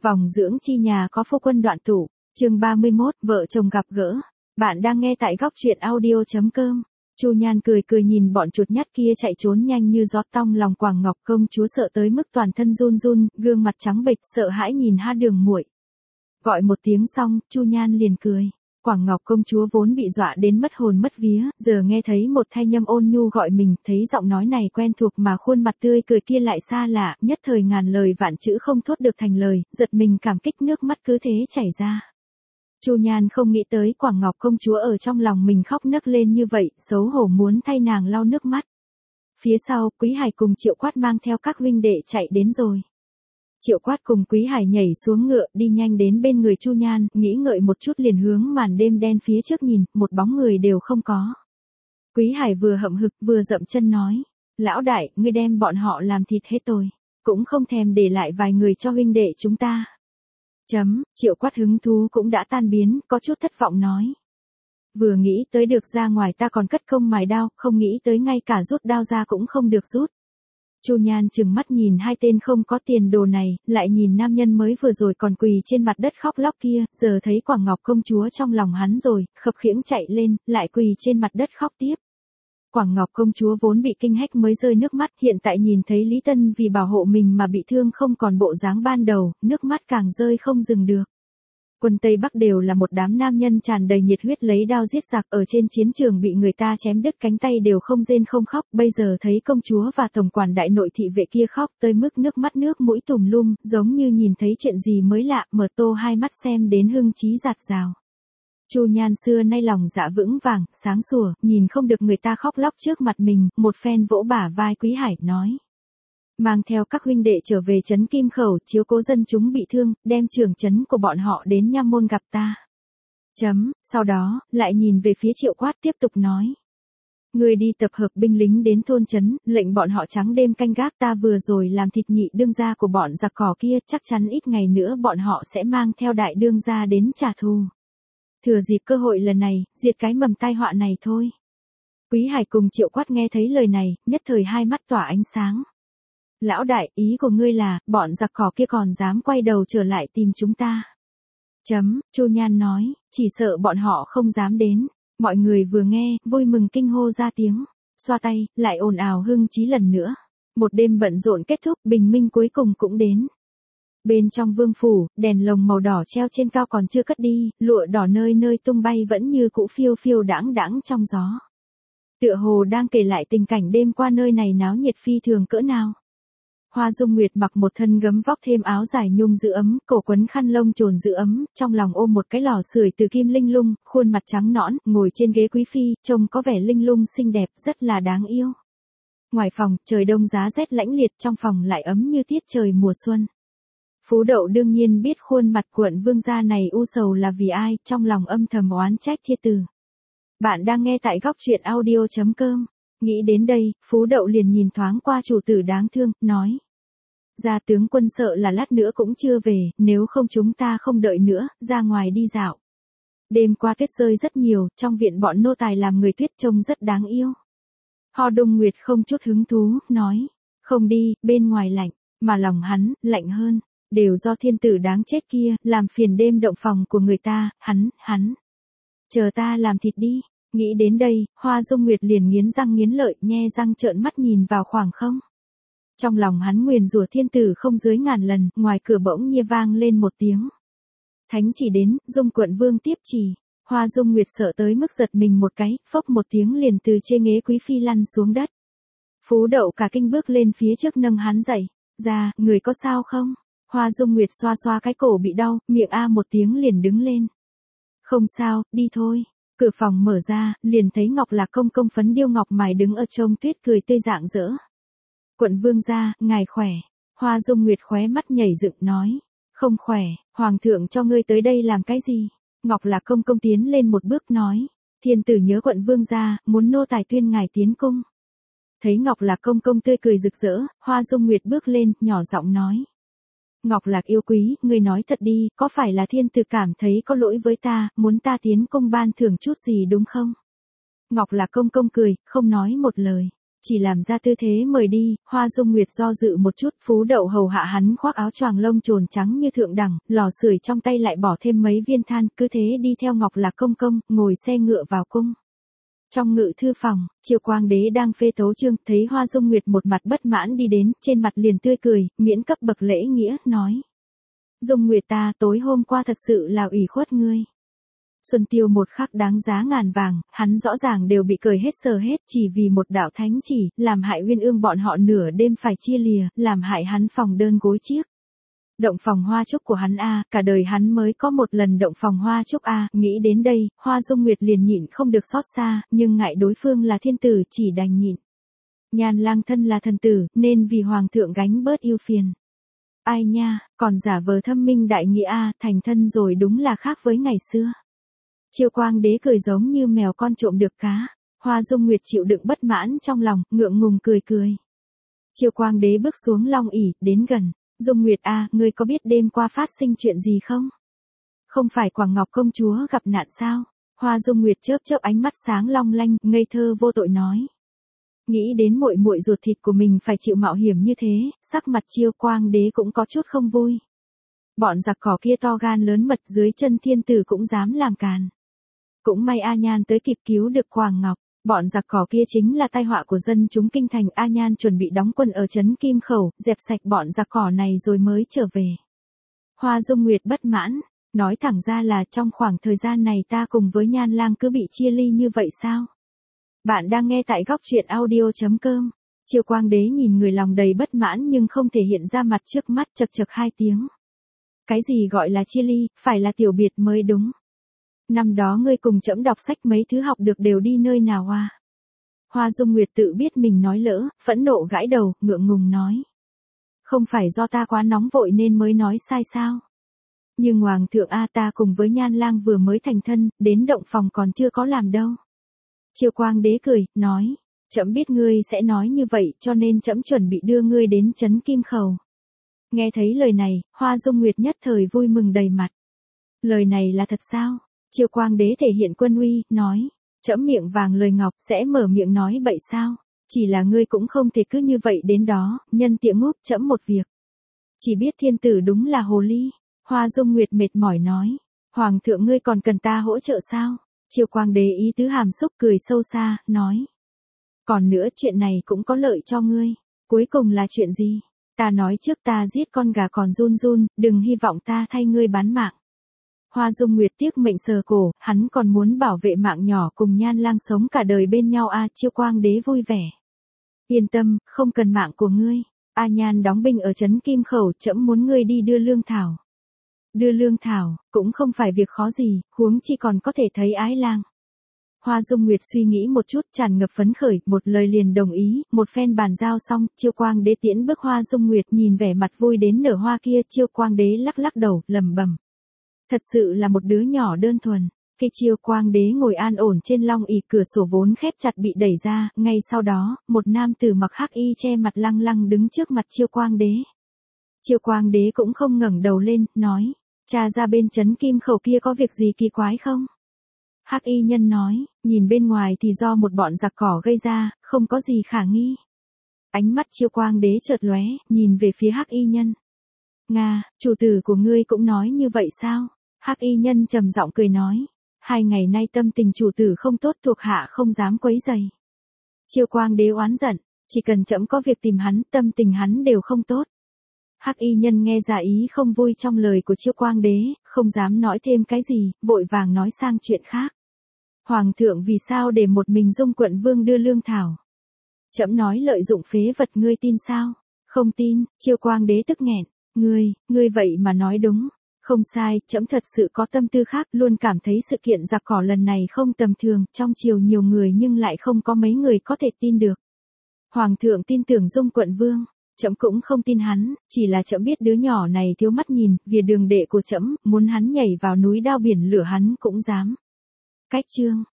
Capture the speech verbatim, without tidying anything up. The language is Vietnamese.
Vòng dưỡng chi nhà có phu quân đoạn tụ, chương ba mươi mốt, vợ chồng gặp gỡ. Bạn đang nghe tại góc truyện audio chấm com. Chu Nhan cười cười nhìn bọn chuột nhắt kia chạy trốn nhanh như gió, tong lòng Quảng Ngọc công chúa sợ tới mức toàn thân run run, gương mặt trắng bệch sợ hãi nhìn Ha Đường muội. Gọi một tiếng xong, Chu Nhan liền cười. Quảng Ngọc công chúa vốn bị dọa đến mất hồn mất vía, giờ nghe thấy một thanh âm ôn nhu gọi mình, thấy giọng nói này quen thuộc mà khuôn mặt tươi cười kia lại xa lạ, nhất thời ngàn lời vạn chữ không thốt được thành lời, giật mình cảm kích nước mắt cứ thế chảy ra. Chu Nhan không nghĩ tới Quảng Ngọc công chúa ở trong lòng mình khóc nấc lên như vậy, xấu hổ muốn thay nàng lau nước mắt. Phía sau, Quý Hải cùng Triệu Quát mang theo các huynh đệ chạy đến rồi. Triệu Quát cùng Quý Hải nhảy xuống ngựa đi nhanh đến bên người Chu Nhan, nghĩ ngợi một chút liền hướng màn đêm đen phía trước nhìn, một bóng người đều không có. Quý Hải vừa hậm hực vừa dậm chân nói, lão đại, ngươi đem bọn họ làm thịt hết tôi, cũng không thèm để lại vài người cho huynh đệ chúng ta. Chấm, Triệu Quát hứng thú cũng đã tan biến, có chút thất vọng nói. Vừa nghĩ tới được ra ngoài ta còn cất công mài đao, không nghĩ tới ngay cả rút đao ra cũng không được rút. Chu Nhan trừng mắt nhìn hai tên không có tiền đồ này, lại nhìn nam nhân mới vừa rồi còn quỳ trên mặt đất khóc lóc kia, giờ thấy Quảng Ngọc công chúa trong lòng hắn rồi, khập khiễng chạy lên, lại quỳ trên mặt đất khóc tiếp. Quảng Ngọc công chúa vốn bị kinh hách mới rơi nước mắt, hiện tại nhìn thấy Lý Tân vì bảo hộ mình mà bị thương không còn bộ dáng ban đầu, nước mắt càng rơi không dừng được. Quân Tây Bắc đều là một đám nam nhân tràn đầy nhiệt huyết lấy đao giết giặc, ở trên chiến trường bị người ta chém đứt cánh tay đều không rên không khóc, bây giờ thấy công chúa và tổng quản đại nội thị vệ kia khóc tới mức nước mắt nước mũi tùm lum, giống như nhìn thấy chuyện gì mới lạ, mở to hai mắt xem đến hưng trí dạt dào. Chu Nhan xưa nay lòng dạ vững vàng, sáng sủa, nhìn không được người ta khóc lóc trước mặt mình, một phen vỗ bả vai Quý Hải, nói. Mang theo các huynh đệ trở về trấn Kim Khẩu, chiếu cố dân chúng bị thương, đem trưởng trấn của bọn họ đến Nha Môn gặp ta. Chấm, sau đó, lại nhìn về phía Triệu Quát tiếp tục nói. Người đi tập hợp binh lính đến thôn trấn, lệnh bọn họ trắng đêm canh gác, ta vừa rồi làm thịt nhị đương gia của bọn giặc cỏ kia, chắc chắn ít ngày nữa bọn họ sẽ mang theo đại đương gia đến trả thù. Thừa dịp cơ hội lần này, diệt cái mầm tai họa này thôi. Quý Hải cùng Triệu Quát nghe thấy lời này, nhất thời hai mắt tỏa ánh sáng. Lão đại, ý của ngươi là, bọn giặc cỏ kia còn dám quay đầu trở lại tìm chúng ta. Chấm, Chu Nhan nói, chỉ sợ bọn họ không dám đến. Mọi người vừa nghe, vui mừng kinh hô ra tiếng, xoa tay, lại ồn ào hưng chí lần nữa. Một đêm bận rộn kết thúc, bình minh cuối cùng cũng đến. Bên trong vương phủ, đèn lồng màu đỏ treo trên cao còn chưa cất đi, lụa đỏ nơi nơi tung bay vẫn như cũ phiêu phiêu đãng đãng trong gió. Tựa hồ đang kể lại tình cảnh đêm qua nơi này náo nhiệt phi thường cỡ nào. Hoa Dung Nguyệt mặc một thân gấm vóc thêm áo dài nhung giữ ấm, cổ quấn khăn lông trồn giữ ấm, trong lòng ôm một cái lò sưởi từ kim linh lung, khuôn mặt trắng nõn, ngồi trên ghế quý phi, trông có vẻ linh lung xinh đẹp, rất là đáng yêu. Ngoài phòng, trời đông giá rét lãnh liệt, trong phòng lại ấm như tiết trời mùa xuân. Phú Đậu đương nhiên biết khuôn mặt quận vương gia này u sầu là vì ai, trong lòng âm thầm oán trách Thiết Tử. Bạn đang nghe tại góc truyện audio chấm com. Nghĩ đến đây, Phú Đậu liền nhìn thoáng qua chủ tử đáng thương, nói. Gia tướng quân sợ là lát nữa cũng chưa về, nếu không chúng ta không đợi nữa, ra ngoài đi dạo. Đêm qua tuyết rơi rất nhiều, trong viện bọn nô tài làm người tuyết trông rất đáng yêu. Ho Đông Nguyệt không chút hứng thú, nói. Không đi, bên ngoài lạnh, mà lòng hắn, lạnh hơn. Đều do thiên tử đáng chết kia, làm phiền đêm động phòng của người ta, hắn, hắn. Chờ ta làm thịt đi. Nghĩ đến đây, Hoa Dung Nguyệt liền nghiến răng nghiến lợi, nhe răng trợn mắt nhìn vào khoảng không. Trong lòng hắn nguyền rủa thiên tử không dưới ngàn lần, ngoài cửa bỗng nhiên vang lên một tiếng. Thánh chỉ đến, Dung quận vương tiếp chỉ. Hoa Dung Nguyệt sợ tới mức giật mình một cái, phốc một tiếng liền từ trên ghế quý phi lăn xuống đất. Phú Đậu cả kinh bước lên phía trước nâng hắn dậy. Ra, người có sao không? Hoa Dung Nguyệt xoa xoa cái cổ bị đau, miệng a một tiếng liền đứng lên. Không sao, đi thôi. Cửa phòng mở ra, liền thấy Ngọc Lạc công công phấn điêu ngọc mài đứng ở trông tuyết cười tươi rạng rỡ. Quận vương gia, ngài khỏe. Hoa Dung Nguyệt khóe mắt nhảy dựng nói. Không khỏe, hoàng thượng cho ngươi tới đây làm cái gì? Ngọc Lạc công công tiến lên một bước nói. Thiên tử nhớ quận vương gia, muốn nô tài tuyên ngài tiến cung. Thấy Ngọc Lạc công công tươi cười rực rỡ, Hoa Dung Nguyệt bước lên, nhỏ giọng nói. Ngọc Lạc yêu quý, ngươi nói thật đi, có phải là thiên tử cảm thấy có lỗi với ta, muốn ta tiến cung ban thưởng chút gì đúng không? Ngọc Lạc công công cười, không nói một lời. chỉ làm ra tư thế mời đi. Hoa Dung Nguyệt do dự một chút, Phú Đậu hầu hạ hắn khoác áo choàng lông trồn trắng như thượng đẳng, lò sưởi trong tay lại bỏ thêm mấy viên than, cứ thế đi theo Ngọc Lạc công công, ngồi xe ngựa vào cung. Trong ngự thư phòng, Chiêu Quang Đế đang phê tấu chương, thấy Hoa Dung Nguyệt một mặt bất mãn đi đến, trên mặt liền tươi cười, miễn cấp bậc lễ nghĩa, nói: Dung Nguyệt ta tối hôm qua thật sự là ủy khuất ngươi. Xuân Tiêu một khắc đáng giá ngàn vàng, hắn rõ ràng đều bị cười hết sờ hết, chỉ vì một đạo thánh chỉ, làm hại Uyên Ương bọn họ nửa đêm phải chia lìa, làm hại hắn phòng đơn gối chiếc. Động phòng hoa trúc của hắn a, cả đời hắn mới có một lần động phòng hoa trúc a, nghĩ đến đây, Hoa Dung Nguyệt liền nhịn không được xót xa, nhưng ngại đối phương là thiên tử chỉ đành nhịn. Nhan Lang thân là thần tử, nên vì hoàng thượng gánh bớt ưu phiền. Ai nha, còn giả vờ thâm minh đại nghĩa a, thành thân rồi đúng là khác với ngày xưa. Chiêu Quang Đế cười giống như mèo con trộm được cá. Hoa Dung Nguyệt chịu đựng bất mãn trong lòng, ngượng ngùng cười cười. Chiêu Quang Đế bước xuống long ỷ, đến gần. Dung Nguyệt a, ngươi có biết đêm qua phát sinh chuyện gì không? Không phải Quảng Ngọc công chúa gặp nạn sao? Hoa Dung Nguyệt chớp chớp ánh mắt sáng long lanh, ngây thơ vô tội nói. Nghĩ đến muội muội ruột thịt của mình phải chịu mạo hiểm như thế, sắc mặt Chiêu Quang Đế cũng có chút không vui. Bọn giặc cỏ kia to gan lớn mật, dưới chân thiên tử cũng dám làm càn. Cũng may A Nhan tới kịp cứu được Quảng Ngọc. Bọn giặc cỏ kia chính là tai họa của dân chúng kinh thành. A Nhan chuẩn bị đóng quân ở trấn Kim Khẩu, dẹp sạch bọn giặc cỏ này rồi mới trở về. Hoa Dung Nguyệt bất mãn, nói thẳng ra là trong khoảng thời gian này ta cùng với Nhan Lang cứ bị chia ly như vậy sao? Bạn đang nghe tại góc truyện audio chấm com. Chiêu Quang Đế nhìn người lòng đầy bất mãn nhưng không thể hiện ra mặt, trước mắt chật chật hai tiếng. Cái gì gọi là chia ly, phải là tiểu biệt mới đúng. Năm đó ngươi cùng trẫm đọc sách mấy thứ học được đều đi nơi nào à? Hoa Dung Nguyệt tự biết mình nói lỡ, phẫn nộ gãi đầu, ngượng ngùng nói. Không phải do ta quá nóng vội nên mới nói sai sao? Nhưng Hoàng thượng a, ta cùng với Nhan Lang vừa mới thành thân, đến động phòng còn chưa có làm đâu. Chiêu Quang Đế cười, nói. Trẫm biết ngươi sẽ nói như vậy cho nên trẫm chuẩn bị đưa ngươi đến trấn Kim Khẩu. Nghe thấy lời này, Hoa Dung Nguyệt nhất thời vui mừng đầy mặt. Lời này là thật sao? Chiêu Quang Đế thể hiện quân uy, nói. Trẫm miệng vàng lời ngọc, sẽ mở miệng nói bậy sao? Chỉ là ngươi cũng không thể cứ như vậy đến đó, nhân tiện ngúp trẫm một việc. Chỉ biết thiên tử đúng là hồ ly. Hoa Dung Nguyệt mệt mỏi nói. Hoàng thượng ngươi còn cần ta hỗ trợ sao? Chiêu Quang Đế ý tứ hàm xúc cười sâu xa, nói. Còn nữa chuyện này cũng có lợi cho ngươi. Cuối cùng là chuyện gì? Ta nói trước ta giết con gà còn run run, đừng hy vọng ta thay ngươi bán mạng. Hoa Dung Nguyệt tiếc mệnh sờ cổ, hắn còn muốn bảo vệ mạng nhỏ cùng Nhan Lang sống cả đời bên nhau a. Chiêu Quang Đế vui vẻ. Yên tâm, không cần mạng của ngươi. A Nhan đóng binh ở trấn Kim Khẩu, trẫm muốn ngươi đi đưa lương thảo. Đưa lương thảo, cũng không phải việc khó gì, huống chi còn có thể thấy Ái Lang. Hoa Dung Nguyệt suy nghĩ một chút, tràn ngập phấn khởi, một lời liền đồng ý, một phen bàn giao xong, Chiêu Quang Đế tiễn bước Hoa Dung Nguyệt, nhìn vẻ mặt vui đến nở hoa kia, Chiêu Quang Đế lắc lắc đầu, lẩm bẩm. Thật sự là một đứa nhỏ đơn thuần. Khi Chiêu Quang Đế ngồi an ổn trên long ỷ, cửa sổ vốn khép chặt bị đẩy ra, ngay sau đó, một nam tử mặc hắc y che mặt lăng lăng đứng trước mặt Chiêu Quang Đế. Chiêu Quang Đế cũng không ngẩng đầu lên, nói, cha ra bên trấn Kim Khẩu kia có việc gì kỳ quái không? Hắc y nhân nói, nhìn bên ngoài thì do một bọn giặc cỏ gây ra, không có gì khả nghi. Ánh mắt Chiêu Quang Đế chợt lóe, nhìn về phía hắc y nhân. Nga, chủ tử của ngươi cũng nói như vậy sao? Hắc y nhân trầm giọng cười nói, hai ngày nay tâm tình chủ tử không tốt, thuộc hạ không dám quấy rầy. Chiêu Quang Đế oán giận, chỉ cần trẫm có việc tìm hắn, tâm tình hắn đều không tốt. Hắc y nhân nghe ra ý không vui trong lời của Chiêu Quang Đế, không dám nói thêm cái gì, vội vàng nói sang chuyện khác. Hoàng thượng vì sao để một mình Dung quận vương đưa lương thảo? Trẫm nói lợi dụng phế vật, ngươi tin sao? Không tin. Chiêu Quang Đế tức nghẹn, ngươi, ngươi vậy mà nói đúng. Không sai, trẫm thật sự có tâm tư khác, luôn cảm thấy sự kiện giặc cỏ lần này không tầm thường, trong triều nhiều người nhưng lại không có mấy người có thể tin được. Hoàng thượng tin tưởng Dung quận vương, trẫm cũng không tin hắn, chỉ là trẫm biết đứa nhỏ này thiếu mắt nhìn, vì đường đệ của trẫm, muốn hắn nhảy vào núi đao biển lửa hắn cũng dám. Cách chương.